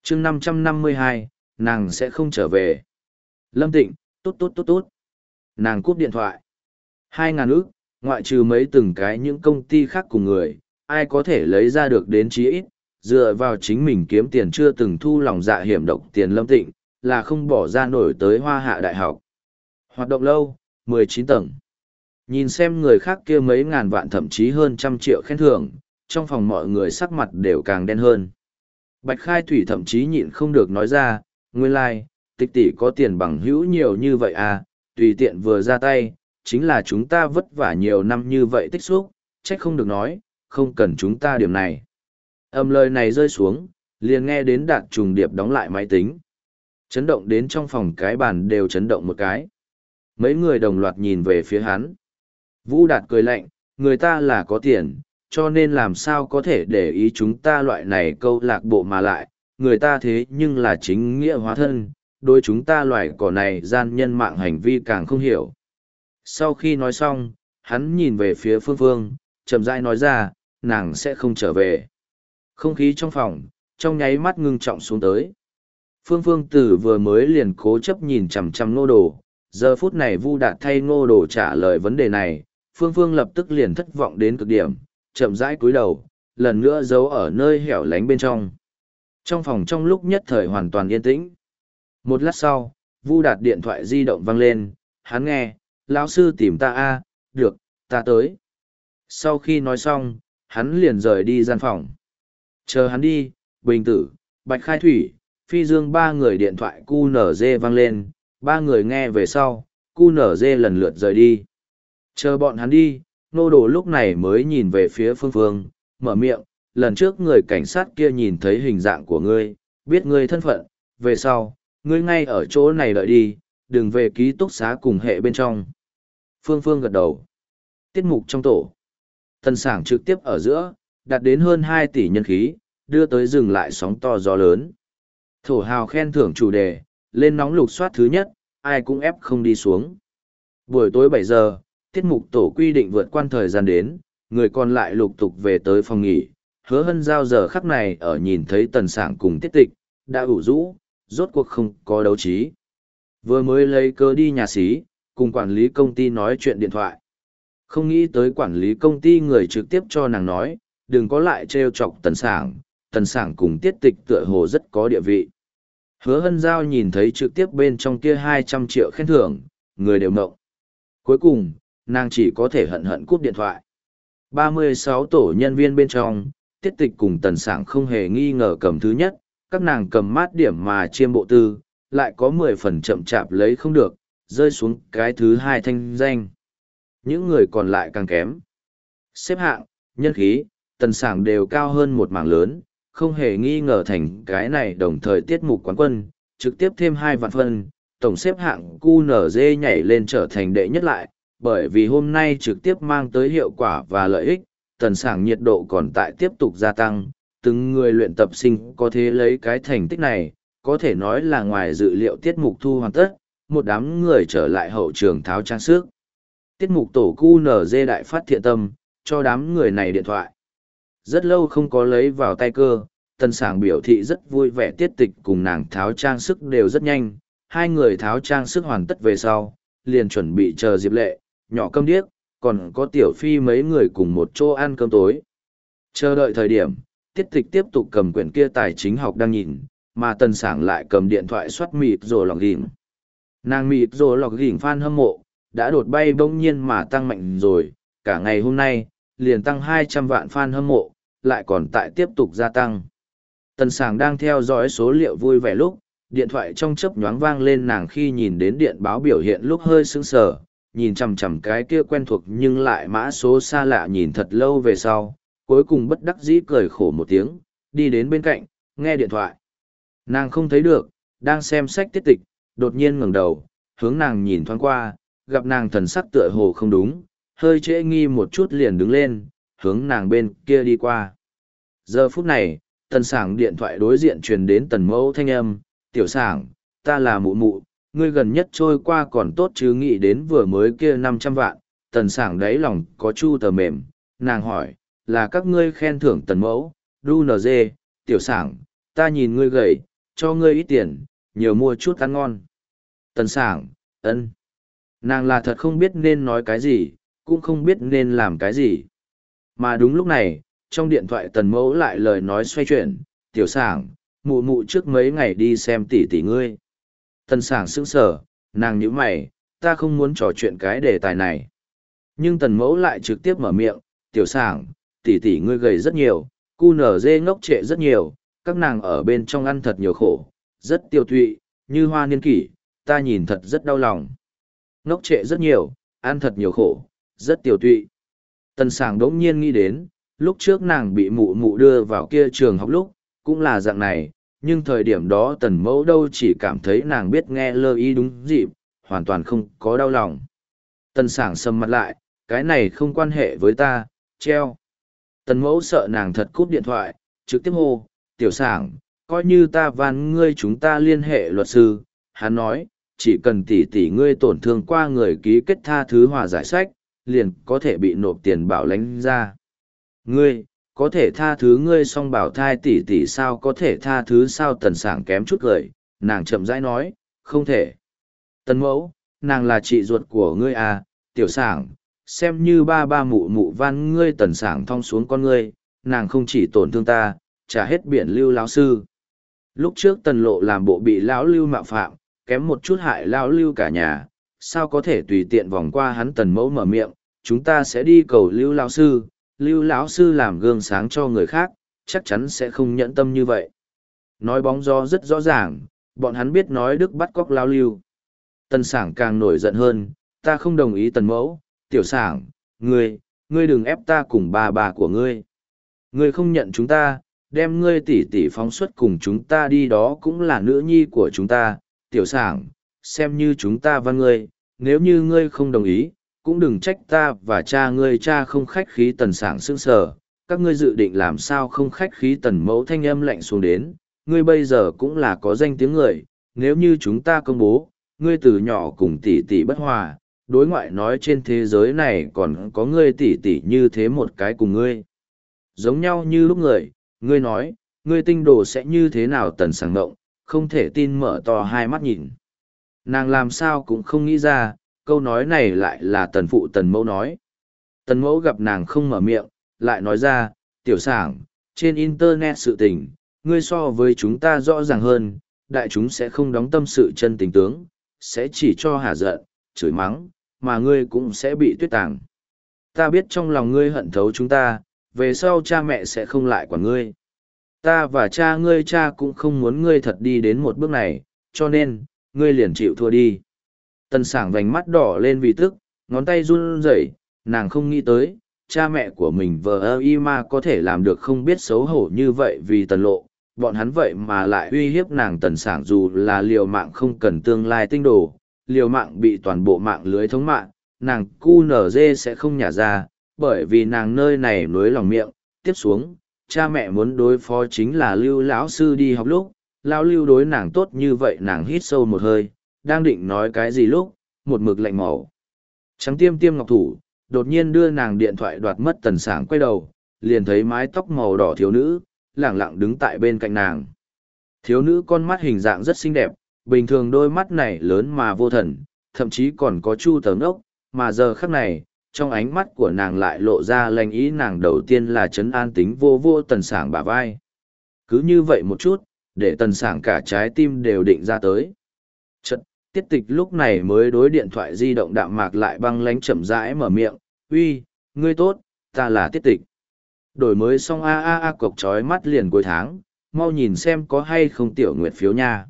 chương 552, nàng sẽ không trở về. Lâm Tịnh, tốt tốt tốt tốt. Nàng cúp điện thoại. 2.000 ức, ngoại trừ mấy từng cái những công ty khác cùng người, ai có thể lấy ra được đến chí ít, dựa vào chính mình kiếm tiền chưa từng thu lòng dạ hiểm độc tiền Lâm Tịnh, là không bỏ ra nổi tới Hoa Hạ Đại học. Hoạt động lâu, 19 tầng. Nhìn xem người khác kia mấy ngàn vạn thậm chí hơn 100 triệu khen thưởng, trong phòng mọi người sắc mặt đều càng đen hơn. Bạch Khai Thủy thậm chí nhịn không được nói ra, nguyên lai, tịch tỷ có tiền bằng hữu nhiều như vậy à, tùy tiện vừa ra tay, chính là chúng ta vất vả nhiều năm như vậy tích xúc, trách không được nói, không cần chúng ta điểm này. Âm lời này rơi xuống, liền nghe đến Đạt trùng điệp đóng lại máy tính. Chấn động đến trong phòng cái bàn đều chấn động một cái. Mấy người đồng loạt nhìn về phía hắn. Vũ Đạt cười lạnh, người ta là có tiền, cho nên làm sao có thể để ý chúng ta loại này câu lạc bộ mà lại, người ta thế nhưng là chính nghĩa hóa thân, đối chúng ta loại cỏ này gian nhân mạng hành vi càng không hiểu. Sau khi nói xong, hắn nhìn về phía Phương Phương, chậm rãi nói ra, nàng sẽ không trở về. Không khí trong phòng, trong nháy mắt ngưng trọng xuống tới. Phương Phương Tử vừa mới liền cố chấp nhìn chằm chằm Ngô Đồ, giờ phút này Vu Đạt thay Ngô Đồ trả lời vấn đề này, Phương Phương lập tức liền thất vọng đến cực điểm, chậm rãi cúi đầu, lần nữa giấu ở nơi hẻo lánh bên trong. Trong phòng trong lúc nhất thời hoàn toàn yên tĩnh. Một lát sau, Vu Đạt điện thoại di động vang lên, hắn nghe, lão sư tìm ta a, được, ta tới. Sau khi nói xong, hắn liền rời đi gian phòng. Chờ hắn đi, Bình Tử, Bạch Khai Thủy, Phi Dương ba người điện thoại QNZ vang lên, ba người nghe về sau, QNZ lần lượt rời đi. Chờ bọn hắn đi, Nô Đồ lúc này mới nhìn về phía Phương Phương, mở miệng, lần trước người cảnh sát kia nhìn thấy hình dạng của ngươi, biết ngươi thân phận, về sau, ngươi ngay ở chỗ này đợi đi, đừng về ký túc xá cùng hệ bên trong. Phương Phương gật đầu. Tiết mục trong tổ. Tần Sảng trực tiếp ở giữa, đạt đến hơn 2 tỷ nhân khí, đưa tới dừng lại sóng to gió lớn. Thổ hào khen thưởng chủ đề, lên nóng lục soát thứ nhất, ai cũng ép không đi xuống. Buổi tối 7 giờ, tiết mục tổ quy định vượt qua thời gian đến, người còn lại lục tục về tới phòng nghỉ. Hứa Hân Giao giờ khắc này ở nhìn thấy Tần Sảng cùng Tiết Tịch, đã ủ rũ, rốt cuộc không có đấu trí. Vừa mới lấy cớ đi nhà xí, cùng quản lý công ty nói chuyện điện thoại. Không nghĩ tới quản lý công ty người trực tiếp cho nàng nói, đừng có lại trêu chọc Tần Sảng cùng Tiết Tịch tựa hồ rất có địa vị. Hứa Hân Giao nhìn thấy trực tiếp bên trong kia 200 triệu khen thưởng, người đều mộng. Cuối cùng, nàng chỉ có thể hận hận cúp điện thoại. 36 tổ nhân viên bên trong, Tiết Tịch cùng Tần Sảng không hề nghi ngờ cầm thứ nhất, các nàng cầm mát điểm mà chiêm bộ tư, lại có 10 phần chậm chạp lấy không được, rơi xuống cái thứ hai thanh danh. Những người còn lại càng kém. Xếp hạng, nhân khí, Tần Sảng đều cao hơn một mảng lớn, không hề nghi ngờ thành cái này đồng thời tiết mục quán quân, trực tiếp thêm 2 vạn phân, tổng xếp hạng QNZ nhảy lên trở thành đệ nhất lại, bởi vì hôm nay trực tiếp mang tới hiệu quả và lợi ích, Tần Sảng nhiệt độ còn tại tiếp tục gia tăng, từng người luyện tập sinh có thể lấy cái thành tích này, có thể nói là ngoài dự liệu tiết mục thu hoàn tất, một đám người trở lại hậu trường tháo trang sức. Tiết mục tổ QNZ đại phát thiện tâm, cho đám người này điện thoại. Rất lâu không có lấy vào tay cơ, Tần Sảng biểu thị rất vui vẻ. Tiết Tịch cùng nàng tháo trang sức đều rất nhanh, hai người tháo trang sức hoàn tất về sau, liền chuẩn bị chờ Diệp Lệ, nhỏ Câm Điếc, còn có Tiểu Phi mấy người cùng một chỗ ăn cơm tối. Chờ đợi thời điểm, Tiết Tịch tiếp tục cầm quyển kia tài chính học đang nhìn, mà Tần Sảng lại cầm điện thoại soát mịt rồi lọc gỉnh. Nàng mịt rồi lọc gỉnh fan hâm mộ, đã đột bay bỗng nhiên mà tăng mạnh rồi, cả ngày hôm nay, liền tăng 200 vạn fan hâm mộ, lại còn tại tiếp tục gia tăng. Tần Sảng đang theo dõi số liệu vui vẻ lúc, điện thoại trong chớp nhoáng vang lên, nàng khi nhìn đến điện báo biểu hiện lúc hơi sững sờ, nhìn chằm chằm cái kia quen thuộc nhưng lại mã số xa lạ nhìn thật lâu về sau, cuối cùng bất đắc dĩ cười khổ một tiếng, đi đến bên cạnh, nghe điện thoại. Nàng không thấy được, đang xem sách Tiết Tịch, đột nhiên ngẩng đầu, hướng nàng nhìn thoáng qua, gặp nàng thần sắc tựa hồ không đúng, hơi trễ nghi một chút liền đứng lên, hướng nàng bên kia đi qua. Giờ phút này, Tần Sảng điện thoại đối diện truyền đến Tần Mẫu thanh âm, "Tiểu Sảng, ta là Mụ Mụ, ngươi gần nhất trôi qua còn tốt chứ?" Nghĩ đến vừa mới kia 500 vạn, Tần Sảng đáy lòng có chu tờ mềm, nàng hỏi, "Là các ngươi khen thưởng Tần Mẫu, DUNZ, Tiểu Sảng, ta nhìn ngươi gầy, cho ngươi ít tiền, nhiều mua chút ăn ngon. Tần Sảng, ân. Nàng là thật không biết nên nói cái gì, cũng không biết nên làm cái gì. Mà đúng lúc này, trong điện thoại Tần Mẫu lại lời nói xoay chuyển, Tiểu Sảng, mụ mụ trước mấy ngày đi xem tỷ tỷ ngươi. Tần Sảng sững sờ, nàng nhíu mày, ta không muốn trò chuyện cái đề tài này. Nhưng Tần Mẫu lại trực tiếp mở miệng, Tiểu Sảng, tỷ tỷ ngươi gầy rất nhiều, cu nở dê ngốc trệ rất nhiều, các nàng ở bên trong ăn thật nhiều khổ, rất tiêu tụy, như hoa niên kỷ, ta nhìn thật rất đau lòng. Ngốc trệ rất nhiều, ăn thật nhiều khổ, rất tiêu tụy. Tần Sảng đỗng nhiên nghĩ đến, lúc trước nàng bị mụ mụ đưa vào kia trường học lúc, cũng là dạng này, nhưng thời điểm đó Tần Mẫu đâu chỉ cảm thấy nàng biết nghe lơ ý đúng dịp, hoàn toàn không có đau lòng. Tần Sảng sầm mặt lại, cái này không quan hệ với ta, treo. Tần Mẫu sợ nàng thật cúp điện thoại, trực tiếp hô, Tiểu Sảng, coi như ta van ngươi chúng ta liên hệ luật sư. Hắn nói, chỉ cần tỷ tỷ ngươi tổn thương qua người ký kết tha thứ hòa giải sách, liền có thể bị nộp tiền bảo lãnh ra. Ngươi, có thể tha thứ ngươi song bảo thai tỷ tỷ sao có thể tha thứ sao? Tần Sảng kém chút cười, nàng chậm rãi nói, không thể. Tần Mẫu, nàng là chị ruột của ngươi à, Tiểu Sảng, xem như ba ba mụ mụ van ngươi. Tần Sảng thong xuống con ngươi, nàng không chỉ tổn thương ta, trả hết biển Lưu lão sư. Lúc trước Tần Lộ làm bộ bị lão Lưu mạo phạm, kém một chút hại lão Lưu cả nhà, sao có thể tùy tiện vòng qua hắn? Tần Mẫu mở miệng, chúng ta sẽ đi cầu Lưu lão sư, Lưu lão sư làm gương sáng cho người khác, chắc chắn sẽ không nhẫn tâm như vậy. Nói bóng gió rất rõ ràng, bọn hắn biết nói đức bắt cóc lão Lưu. Tần Sảng càng nổi giận hơn, ta không đồng ý. Tần Mẫu, Tiểu Sảng, ngươi đừng ép ta cùng bà bà của ngươi. Ngươi không nhận chúng ta, đem ngươi tỷ tỷ phóng xuất cùng chúng ta đi, đó cũng là nữ nhi của chúng ta. Tiểu Sảng, xem như chúng ta van ngươi, nếu như ngươi không đồng ý, cũng đừng trách ta và cha ngươi. Cha không khách khí. Tần Sảng sững sờ, các ngươi dự định làm sao không khách khí? Tần Mẫu thanh âm lạnh xuống đến, ngươi bây giờ cũng là có danh tiếng người, nếu như chúng ta công bố, ngươi từ nhỏ cùng tỷ tỷ bất hòa, đối ngoại nói trên thế giới này còn có ngươi tỷ tỷ như thế một cái cùng ngươi. Giống nhau như lúc người, ngươi nói, ngươi tinh đồ sẽ như thế nào? Tần Sảng ngộng, không thể tin mở to hai mắt nhìn. Nàng làm sao cũng không nghĩ ra, câu nói này lại là Tần phụ Tần Mẫu nói. Tần Mẫu gặp nàng không mở miệng, lại nói ra, Tiểu Sảng, trên Internet sự tình, ngươi so với chúng ta rõ ràng hơn, đại chúng sẽ không đóng tâm sự chân tình tướng, sẽ chỉ cho hả giận, chửi mắng, mà ngươi cũng sẽ bị tuyết tàng. Ta biết trong lòng ngươi hận thấu chúng ta, về sau cha mẹ sẽ không lại quản ngươi. Ta và cha ngươi, cha cũng không muốn ngươi thật đi đến một bước này, cho nên, ngươi liền chịu thua đi. Tần Sảng vành mắt đỏ lên vì tức, ngón tay run rẩy, nàng không nghĩ tới, cha mẹ của mình vờ y ma có thể làm được không biết xấu hổ như vậy vì Tần Lộ, bọn hắn vậy mà lại uy hiếp nàng. Tần Sảng dù là liều mạng không cần tương lai tinh đồ, liều mạng bị toàn bộ mạng lưới thống mạng, nàng QNZ sẽ không nhả ra, bởi vì nàng nơi này nối lòng miệng. Tiếp xuống, cha mẹ muốn đối phó chính là Lưu lão sư. đi học lúc, lão Lưu đối nàng tốt như vậy. Nàng hít sâu một hơi, đang định nói cái gì lúc, một mực lạnh màu trắng tiêm tiêm ngọc thủ đột nhiên đưa nàng điện thoại đoạt mất. Tần Sảng quay đầu, liền thấy mái tóc màu đỏ thiếu nữ lẳng lặng đứng tại bên cạnh nàng. Thiếu nữ con mắt hình dạng rất xinh đẹp, bình thường đôi mắt này lớn mà vô thần, thậm chí còn có chu tờ ngốc, mà giờ khắc này, trong ánh mắt của nàng lại lộ ra lành ý. Nàng đầu tiên là trấn an tính vô vô Tần Sảng bả vai. Cứ như vậy một chút, để Tần Sảng cả trái tim đều định ra tới. Chật, Tiết Tịch lúc này mới đối điện thoại di động đạm mạc lại băng lánh chậm rãi mở miệng, uy, ngươi tốt, ta là Tiết Tịch. Đổi mới xong cộc chói mắt liền cuối tháng, mau nhìn xem có hay không tiểu nguyệt phiếu nha.